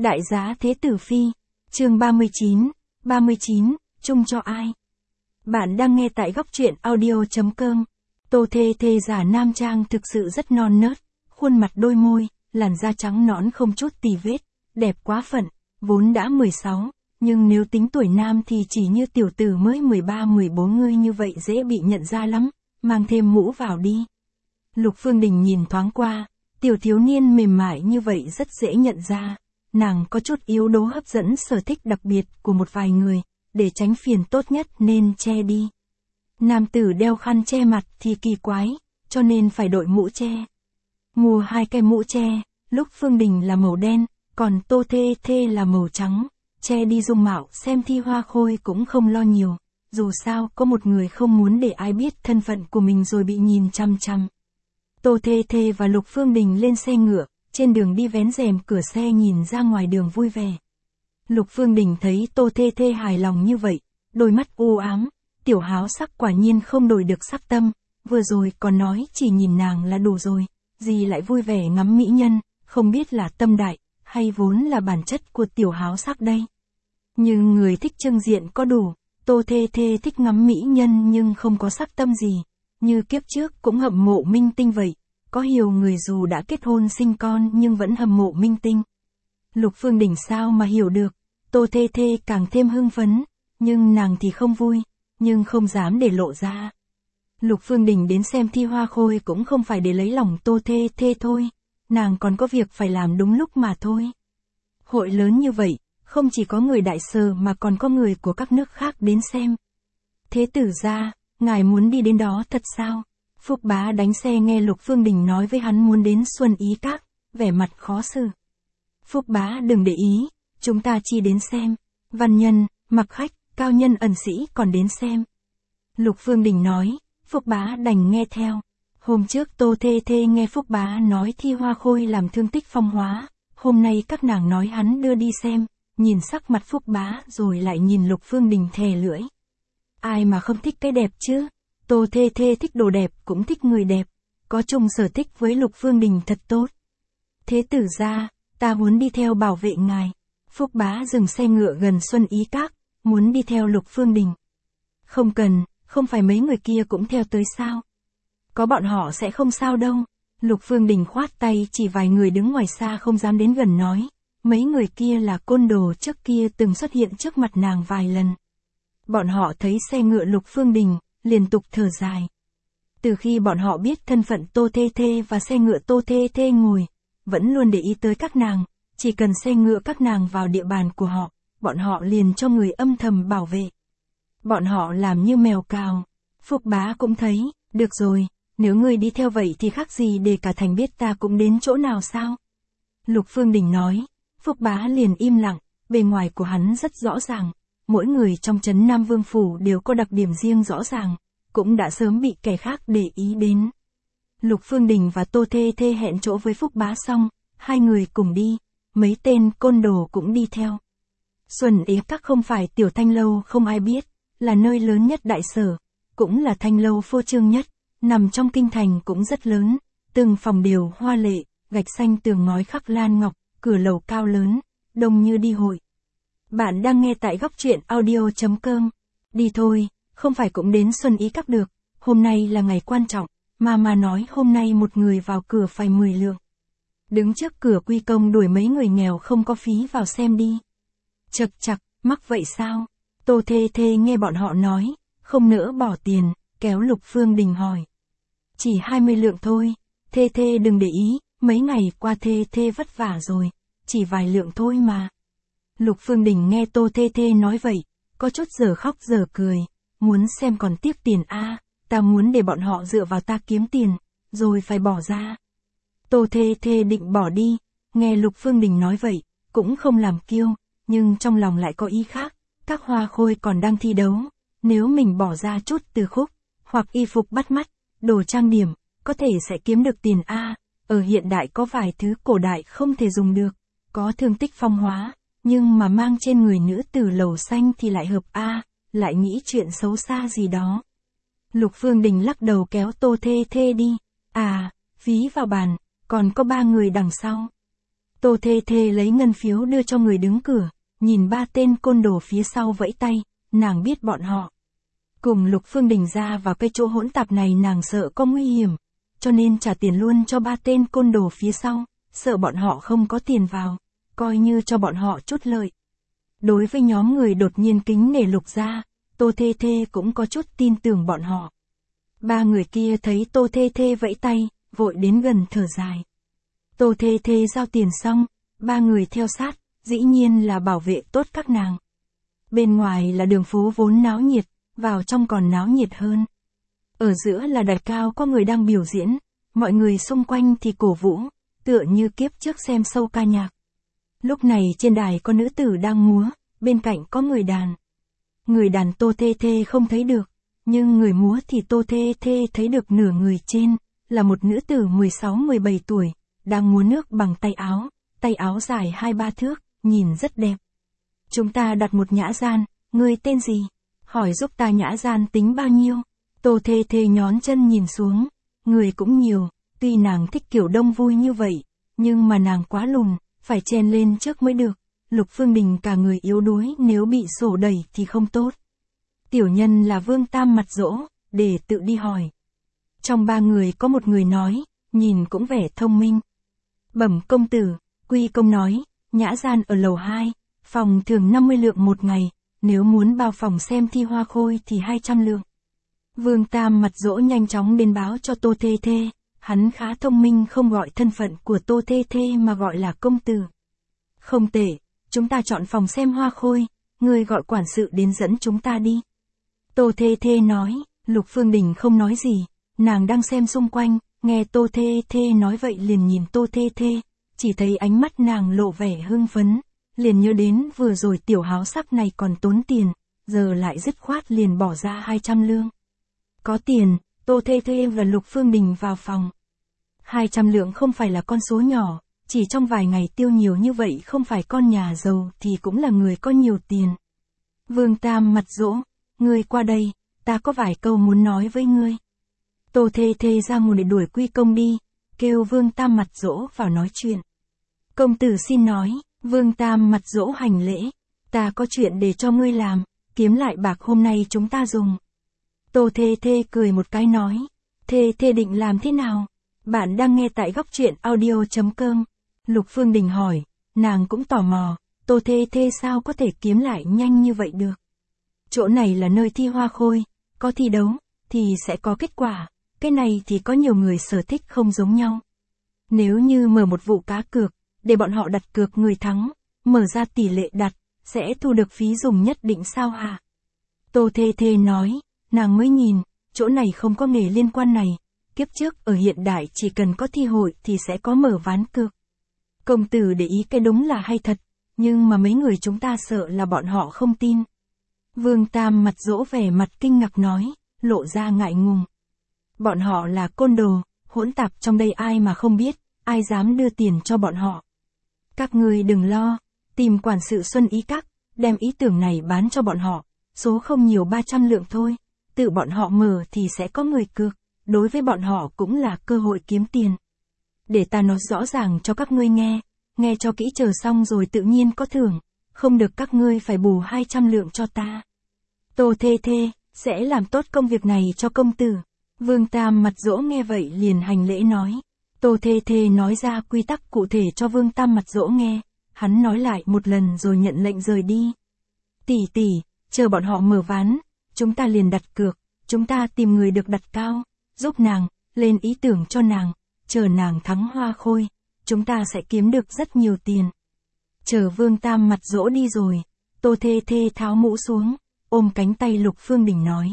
Đại giá Thế Tử Phi, chương 39, chung cho ai? Bạn đang nghe tại góc truyện audio.com. Tô Thê Thê giả nam trang thực sự rất non nớt, khuôn mặt đôi môi, làn da trắng nõn không chút tì vết, đẹp quá phận, vốn đã 16, nhưng nếu tính tuổi nam thì chỉ như tiểu tử mới 13-14 ngươi như vậy dễ bị nhận ra lắm, mang thêm mũ vào đi. Lục Phương Đình nhìn thoáng qua, tiểu thiếu niên mềm mại như vậy rất dễ nhận ra. Nàng có chút yếu đuối hấp dẫn sở thích đặc biệt của một vài người, để tránh phiền tốt nhất nên che đi. Nam tử đeo khăn che mặt thì kỳ quái, cho nên phải đội mũ che. Mua 2 cái mũ che, lúc Phương Đình là màu đen, còn Tô Thê Thê là màu trắng, che đi dung mạo xem Thi Hoa Khôi cũng không lo nhiều, dù sao có một người không muốn để ai biết thân phận của mình rồi bị nhìn chăm chăm. Tô Thê Thê và Lục Phương Đình lên xe ngựa, trên đường đi vén rèm cửa xe nhìn ra ngoài đường vui vẻ. Lục Phương Đình thấy Tô Thê Thê hài lòng như vậy, đôi mắt u ám, tiểu háo sắc quả nhiên không đổi được sắc tâm, vừa rồi còn nói chỉ nhìn nàng là đủ rồi, gì lại vui vẻ ngắm mỹ nhân, không biết là tâm đại, hay vốn là bản chất của tiểu háo sắc đây. Nhưng người thích trưng diện có đủ, Tô Thê Thê thích ngắm mỹ nhân nhưng không có sắc tâm gì, như kiếp trước cũng hâm mộ minh tinh vậy. Có nhiều người dù đã kết hôn sinh con nhưng vẫn hâm mộ minh tinh. Lục Phương Đình sao mà hiểu được, Tô Thê Thê càng thêm hưng phấn, nhưng nàng thì không vui, nhưng không dám để lộ ra. Lục Phương Đình đến xem Thi Hoa Khôi cũng không phải để lấy lòng Tô Thê Thê thôi, nàng còn có việc phải làm đúng lúc mà thôi. Hội lớn như vậy, không chỉ có người Đại Sở mà còn có người của các nước khác đến xem. Thế tử gia, ngài muốn đi đến đó thật sao? Phúc Bá đánh xe nghe Lục Phương Đình nói với hắn muốn đến Xuân Ý Các, vẻ mặt khó xử. Phúc Bá đừng để ý, chúng ta chỉ đến xem. Văn nhân, mặc khách, cao nhân ẩn sĩ còn đến xem. Lục Phương Đình nói, Phúc Bá đành nghe theo. Hôm trước Tô Thê Thê nghe Phúc Bá nói Thi Hoa Khôi làm thương tích phong hóa, hôm nay các nàng nói hắn đưa đi xem, nhìn sắc mặt Phúc Bá rồi lại nhìn Lục Phương Đình thè lưỡi. Ai mà không thích cái đẹp chứ? Tô Thê Thê thích đồ đẹp cũng thích người đẹp, có chung sở thích với Lục Phương Đình thật tốt. Thế tử gia, ta muốn đi theo bảo vệ ngài. Phúc Bá dừng xe ngựa gần Xuân Ý Các, muốn đi theo Lục Phương Đình. Không cần, không phải mấy người kia cũng theo tới sao? Có bọn họ sẽ không sao đâu. Lục Phương Đình khoát tay chỉ vài người đứng ngoài xa không dám đến gần nói. Mấy người kia là côn đồ trước kia từng xuất hiện trước mặt nàng vài lần. Bọn họ thấy xe ngựa Lục Phương Đình, liên tục thở dài. Từ khi bọn họ biết thân phận Tô Thê Thê và xe ngựa Tô Thê Thê ngồi, vẫn luôn để ý tới các nàng, chỉ cần xe ngựa các nàng vào địa bàn của họ, bọn họ liền cho người âm thầm bảo vệ. Bọn họ làm như mèo cào. Phúc Bá cũng thấy, được rồi, nếu ngươi đi theo vậy thì khác gì để cả thành biết ta cũng đến chỗ nào sao? Lục Phương Đình nói, Phúc Bá liền im lặng, bề ngoài của hắn rất rõ ràng. Mỗi người trong trấn Nam Vương Phủ đều có đặc điểm riêng rõ ràng, cũng đã sớm bị kẻ khác để ý đến. Lục Phương Đình và Tô Thê Thê hẹn chỗ với Phúc Bá xong, hai người cùng đi, mấy tên côn đồ cũng đi theo. Xuân Ý Các không phải tiểu thanh lâu không ai biết, là nơi lớn nhất Đại Sở, cũng là thanh lâu phô trương nhất, nằm trong kinh thành cũng rất lớn, từng phòng đều hoa lệ, gạch xanh tường ngói khắc lan ngọc, cửa lầu cao lớn, đông như đi hội. Bạn đang nghe tại góc truyện audio.com. Đi thôi, không phải cũng đến Xuân Ý Các được, hôm nay là ngày quan trọng, mà nói hôm nay một người vào cửa phải 10 lượng. Đứng trước cửa quy công đuổi mấy người nghèo không có phí vào xem đi. Chật chặt, mắc vậy sao? Tô Thê Thê nghe bọn họ nói, không nỡ bỏ tiền, kéo Lục Phương Đình hỏi. Chỉ 20 lượng thôi, Thê Thê đừng để ý, mấy ngày qua Thê Thê vất vả rồi, chỉ vài lượng thôi mà. Lục Phương Đình nghe Tô Thê Thê nói vậy, có chút giờ khóc giờ cười, muốn xem còn tiếc tiền a, ta muốn để bọn họ dựa vào ta kiếm tiền, rồi phải bỏ ra. Tô Thê Thê định bỏ đi, nghe Lục Phương Đình nói vậy, cũng không làm kiêu, nhưng trong lòng lại có ý khác, các Hoa Khôi còn đang thi đấu, nếu mình bỏ ra chút từ khúc, hoặc y phục bắt mắt, đồ trang điểm, có thể sẽ kiếm được tiền a. Ở hiện đại có vài thứ cổ đại không thể dùng được, có thương tích phong hóa. Nhưng mà mang trên người nữ tử lầu xanh thì lại hợp a, lại nghĩ chuyện xấu xa gì đó. Lục Phương Đình lắc đầu kéo Tô Thê Thê đi. À, phí vào bàn, còn có 3 người đằng sau. Tô Thê Thê lấy ngân phiếu đưa cho người đứng cửa, nhìn 3 tên côn đồ phía sau vẫy tay, nàng biết bọn họ. Cùng Lục Phương Đình ra vào cái chỗ hỗn tạp này nàng sợ có nguy hiểm, cho nên trả tiền luôn cho 3 tên côn đồ phía sau, sợ bọn họ không có tiền vào, coi như cho bọn họ chút lợi. Đối với nhóm người đột nhiên kính nể Lục gia, Tô Thê Thê cũng có chút tin tưởng bọn họ. 3 người kia thấy Tô Thê Thê vẫy tay, vội đến gần thở dài. Tô Thê Thê giao tiền xong, 3 người theo sát, dĩ nhiên là bảo vệ tốt các nàng. Bên ngoài là đường phố vốn náo nhiệt, vào trong còn náo nhiệt hơn. Ở giữa là đài cao có người đang biểu diễn, mọi người xung quanh thì cổ vũ, tựa như kiếp trước xem show ca nhạc. Lúc này trên đài có nữ tử đang múa, bên cạnh có người đàn. Người đàn Tô Thê Thê không thấy được, nhưng người múa thì Tô Thê Thê thấy được nửa người trên, là một nữ tử 16-17 tuổi, đang múa nước bằng tay áo dài 2-3 thước, nhìn rất đẹp. Chúng ta đặt một nhã gian, người tên gì? Hỏi giúp ta nhã gian tính bao nhiêu? Tô Thê Thê nhón chân nhìn xuống, người cũng nhiều, tuy nàng thích kiểu đông vui như vậy, nhưng mà nàng quá lùn, phải chen lên trước mới được. Lục Phương Đình cả người yếu đuối, nếu bị sổ đẩy thì không tốt. Tiểu nhân là Vương Tam mặt dỗ, để tự đi hỏi. Trong 3 người có một người nói, nhìn cũng vẻ thông minh. Bẩm công tử, Quy công nói, nhã gian ở lầu 2, phòng thường 50 lượng một ngày, nếu muốn bao phòng xem thi hoa khôi thì 200 lượng. Vương Tam mặt dỗ nhanh chóng đến báo cho Tô Thê Thê, hắn khá thông minh không gọi thân phận của Tô Thê Thê mà gọi là công tử. Không tệ, chúng ta chọn phòng xem hoa khôi, người gọi quản sự đến dẫn chúng ta đi. Tô Thê Thê nói, Lục Phương Đình không nói gì, nàng đang xem xung quanh, nghe Tô Thê Thê nói vậy liền nhìn Tô Thê Thê, chỉ thấy ánh mắt nàng lộ vẻ hưng phấn, liền nhớ đến vừa rồi tiểu háo sắc này còn tốn tiền, giờ lại dứt khoát liền bỏ ra 200 lương. Có tiền, Tô Thê Thê và Lục Phương Đình vào phòng. 200 lượng không phải là con số nhỏ, chỉ trong vài ngày tiêu nhiều như vậy không phải con nhà giàu thì cũng là người có nhiều tiền. Vương Tam mặt dỗ, ngươi qua đây, ta có vài câu muốn nói với ngươi. Tô Thê Thê ra ngồi để đuổi Quy công đi, kêu Vương Tam mặt dỗ vào nói chuyện. Công tử xin nói, Vương Tam mặt dỗ hành lễ, ta có chuyện để cho ngươi làm, kiếm lại bạc hôm nay chúng ta dùng. Tô Thê Thê cười một cái nói, Thê Thê định làm thế nào? Bạn đang nghe tại góc truyện audio.com. Lục Phương Đình hỏi, nàng cũng tò mò, Tô Thê Thê sao có thể kiếm lại nhanh như vậy được? Chỗ này là nơi thi hoa khôi, có thi đấu, thì sẽ có kết quả, cái này thì có nhiều người sở thích không giống nhau. Nếu như mở một vụ cá cược, để bọn họ đặt cược người thắng, mở ra tỷ lệ đặt, sẽ thu được phí dùng nhất định sao hả? Tô Thê Thê nói, nàng mới nhìn, chỗ này không có nghề liên quan này, kiếp trước ở hiện đại chỉ cần có thi hội thì sẽ có mở ván cược. Công tử để ý cái đúng là hay thật, nhưng mà mấy người chúng ta sợ là bọn họ không tin. Vương Tam mặt dỗ vẻ mặt kinh ngạc nói, lộ ra ngại ngùng. Bọn họ là côn đồ, hỗn tạp trong đây ai mà không biết, ai dám đưa tiền cho bọn họ. Các ngươi đừng lo, tìm quản sự Xuân Ý Các, đem ý tưởng này bán cho bọn họ, số không nhiều 300 lượng thôi, tự bọn họ mở thì sẽ có người cược, đối với bọn họ cũng là cơ hội kiếm tiền. Để ta nói rõ ràng cho các ngươi nghe cho kỹ chờ xong rồi tự nhiên có thưởng, không được các ngươi phải bù 200 lượng cho ta. Tô Thê Thê, sẽ làm tốt công việc này cho công tử. Vương Tam mặt dỗ nghe vậy liền hành lễ nói. Tô Thê Thê nói ra quy tắc cụ thể cho Vương Tam mặt dỗ nghe, hắn nói lại một lần rồi nhận lệnh rời đi. Tỷ tỷ, chờ bọn họ mở ván, chúng ta liền đặt cược, chúng ta tìm người được đặt cao, giúp nàng, lên ý tưởng cho nàng, chờ nàng thắng hoa khôi, chúng ta sẽ kiếm được rất nhiều tiền. Chờ Vương Tam mặt dỗ đi rồi, Tô Thê Thê tháo mũ xuống, ôm cánh tay Lục Phương Đình nói.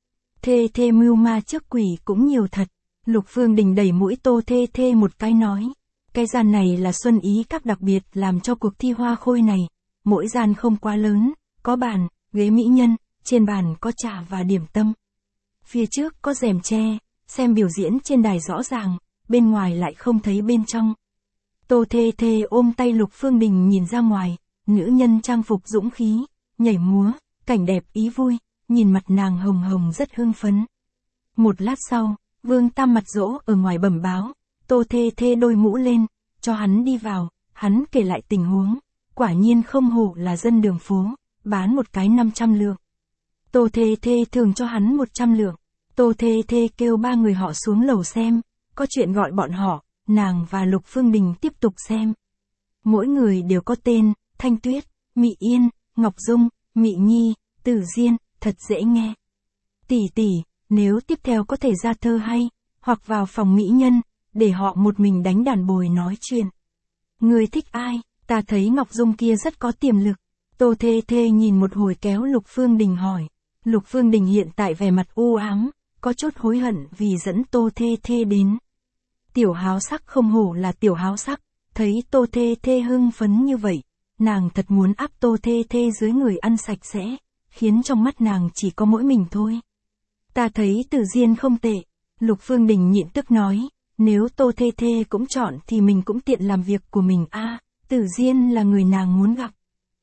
Thê Thê mưu ma trước quỷ cũng nhiều thật. Lục Phương Đình đẩy mũi Tô Thê Thê một cái nói. Cái gian này là Xuân Ý Các đặc biệt làm cho cuộc thi hoa khôi này. Mỗi gian không quá lớn, có bàn, ghế mỹ nhân, trên bàn có trà và điểm tâm. Phía trước có rèm tre, xem biểu diễn trên đài rõ ràng, bên ngoài lại không thấy bên trong. Tô Thê Thê ôm tay Lục Phương Đình nhìn ra ngoài, nữ nhân trang phục dũng khí, nhảy múa, cảnh đẹp ý vui, nhìn mặt nàng hồng hồng rất hưng phấn. Một lát sau, Vương Tam mặt dỗ ở ngoài bẩm báo, Tô Thê Thê đôi mũ lên, cho hắn đi vào, Hắn kể lại tình huống, quả nhiên không hổ là dân đường phố, bán một cái 500 lượng. Tô Thê Thê thường cho hắn 100 lượng. Tô Thê Thê kêu 3 người họ xuống lầu xem, có chuyện gọi bọn họ, nàng và Lục Phương Đình tiếp tục xem. Mỗi người đều có tên, Thanh Tuyết, Mị Yên, Ngọc Dung, Mị Nhi, Tử Diên, thật dễ nghe. Tỷ tỷ, nếu tiếp theo có thể ra thơ hay, hoặc vào phòng mỹ nhân, để họ một mình đánh đàn bồi nói chuyện. Người thích ai? Ta thấy Ngọc Dung kia rất có tiềm lực. Tô Thê Thê nhìn một hồi kéo Lục Phương Đình hỏi. Lục Phương Đình hiện tại vẻ mặt u ám, có chút hối hận vì dẫn Tô Thê Thê đến. Tiểu Háo Sắc không hổ là Tiểu Háo Sắc, thấy Tô Thê Thê hưng phấn như vậy, nàng thật muốn áp Tô Thê Thê dưới người ăn sạch sẽ, khiến trong mắt nàng chỉ có mỗi mình thôi. Ta thấy Tử Diên không tệ. Lục Phương Đình nhịn tức nói, nếu Tô Thê Thê cũng chọn thì mình cũng tiện làm việc của mình a. Tử Diên là người nàng muốn gặp.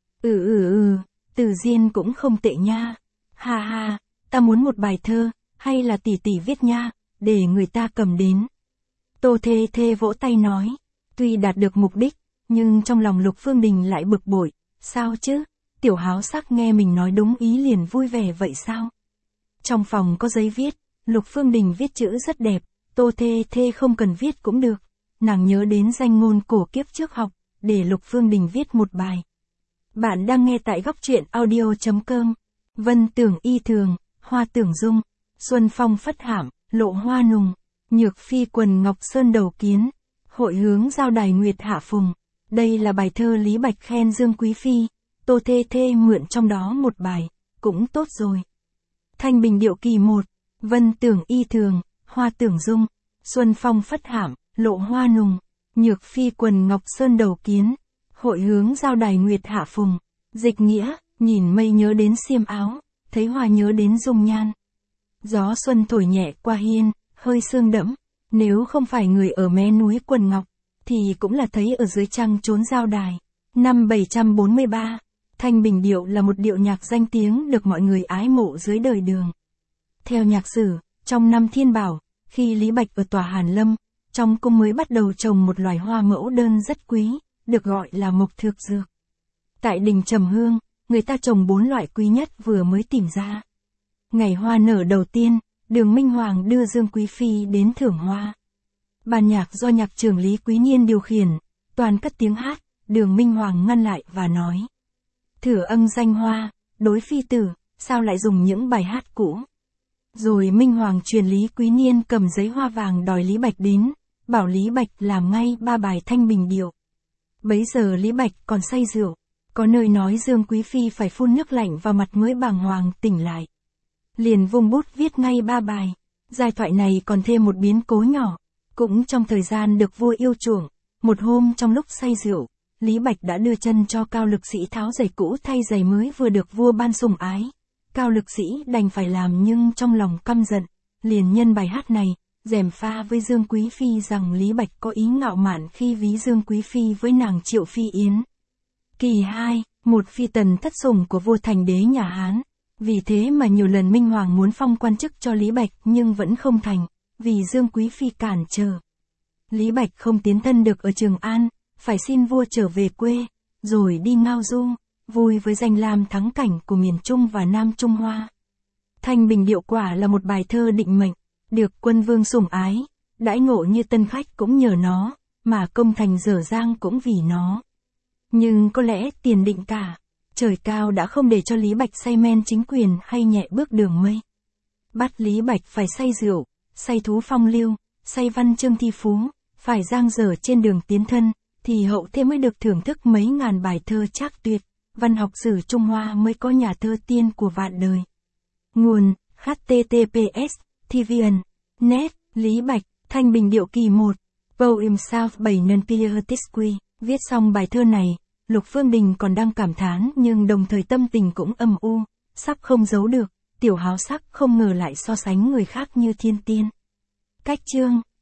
Tử Diên cũng không tệ nha. Ha ha, ta muốn một bài thơ, hay là tỷ tỷ viết nha, để người ta cầm đến. Tô Thê Thê vỗ tay nói, tuy đạt được mục đích, nhưng trong lòng Lục Phương Đình lại bực bội, sao chứ, Tiểu Háo Sắc nghe mình nói đúng ý liền vui vẻ vậy sao? Trong phòng có giấy viết, Lục Phương Đình viết chữ rất đẹp, Tô Thê Thê không cần viết cũng được. Nàng nhớ đến danh ngôn cổ kiếp trước học, để Lục Phương Đình viết một bài. Bạn đang nghe tại góc truyện audio.com. Vân tưởng y thường, hoa tưởng dung, xuân phong phất hạm, lộ hoa nùng, nhược phi quần ngọc sơn đầu kiến, hội hướng giao đài nguyệt hạ phùng. Đây là bài thơ Lý Bạch khen Dương Quý Phi, Tô Thê Thê mượn trong đó một bài, cũng tốt rồi. Thanh Bình điệu kỳ 1, vân tưởng y thường, hoa tưởng dung, xuân phong phất hạm, lộ hoa nùng, nhược phi quần ngọc sơn đầu kiến, hội hướng giao đài nguyệt hạ phùng. Dịch nghĩa, nhìn mây nhớ đến xiêm áo, thấy hoa nhớ đến dung nhan. Gió xuân thổi nhẹ qua hiên, hơi sương đẫm, nếu không phải người ở mé núi quần ngọc, thì cũng là thấy ở dưới trăng trốn giao đài. Năm 743, Thanh Bình điệu là một điệu nhạc danh tiếng được mọi người ái mộ dưới đời Đường. Theo nhạc sử, trong năm Thiên Bảo, khi Lý Bạch ở tòa Hàn Lâm, trong cung mới bắt đầu trồng một loài hoa mẫu đơn rất quý, được gọi là mộc thược dược. Tại đình Trầm Hương, người ta trồng 4 loại quý nhất vừa mới tìm ra. Ngày hoa nở đầu tiên, Đường Minh Hoàng đưa Dương Quý Phi đến thưởng hoa. Ban nhạc do nhạc trưởng Lý Quý Niên điều khiển, toàn cất tiếng hát, Đường Minh Hoàng ngăn lại và nói. Thử ân danh hoa, đối phi tử, sao lại dùng những bài hát cũ? Rồi Minh Hoàng truyền Lý Quý Niên cầm giấy hoa vàng đòi Lý Bạch đến, bảo Lý Bạch làm ngay 3 bài Thanh Bình điệu. Bấy giờ Lý Bạch còn say rượu, có nơi nói Dương Quý Phi phải phun nước lạnh vào mặt mới bàng hoàng tỉnh lại. Liền vung bút viết ngay 3 bài. Giai thoại này còn thêm một biến cố nhỏ, cũng trong thời gian được vua yêu chuộng, một hôm trong lúc say rượu, Lý Bạch đã đưa chân cho Cao Lực Sĩ tháo giày cũ thay giày mới vừa được vua ban sủng ái. Cao Lực Sĩ đành phải làm nhưng trong lòng căm giận, liền nhân bài hát này, gièm pha với Dương Quý Phi rằng Lý Bạch có ý ngạo mạn khi ví Dương Quý Phi với nàng Triệu Phi Yến. Kỳ 2, một phi tần thất sủng của vua thành đế nhà Hán. Vì thế mà nhiều lần Minh Hoàng muốn phong quan chức cho Lý Bạch nhưng vẫn không thành, vì Dương Quý Phi cản trở. Lý Bạch không tiến thân được ở Trường An, phải xin vua trở về quê, rồi đi ngao du, vui với danh lam thắng cảnh của miền Trung và Nam Trung Hoa. Thanh Bình điệu quả là một bài thơ định mệnh, được quân vương sủng ái, đãi ngộ như tân khách cũng nhờ nó, mà công thành dở dang cũng vì nó. Nhưng có lẽ tiền định cả, trời cao đã không để cho Lý Bạch say men chính quyền hay nhẹ bước đường mây. Bắt Lý Bạch phải say rượu, say thú phong lưu, say văn chương thi phú, phải giang dở trên đường tiến thân, thì hậu thế mới được thưởng thức mấy ngàn bài thơ trác tuyệt, văn học sử Trung Hoa mới có nhà thơ tiên của vạn đời. Nguồn, https, tvn, net, Lý Bạch, Thanh Bình điệu kỳ 1, Poem South 7 Nunpiatisqui. Viết xong bài thơ này, Lục Phương Đình còn đang cảm thán nhưng đồng thời tâm tình cũng âm u, sắp không giấu được, Tiểu Háo Sắc không ngờ lại so sánh người khác như thiên tiên. Cách chương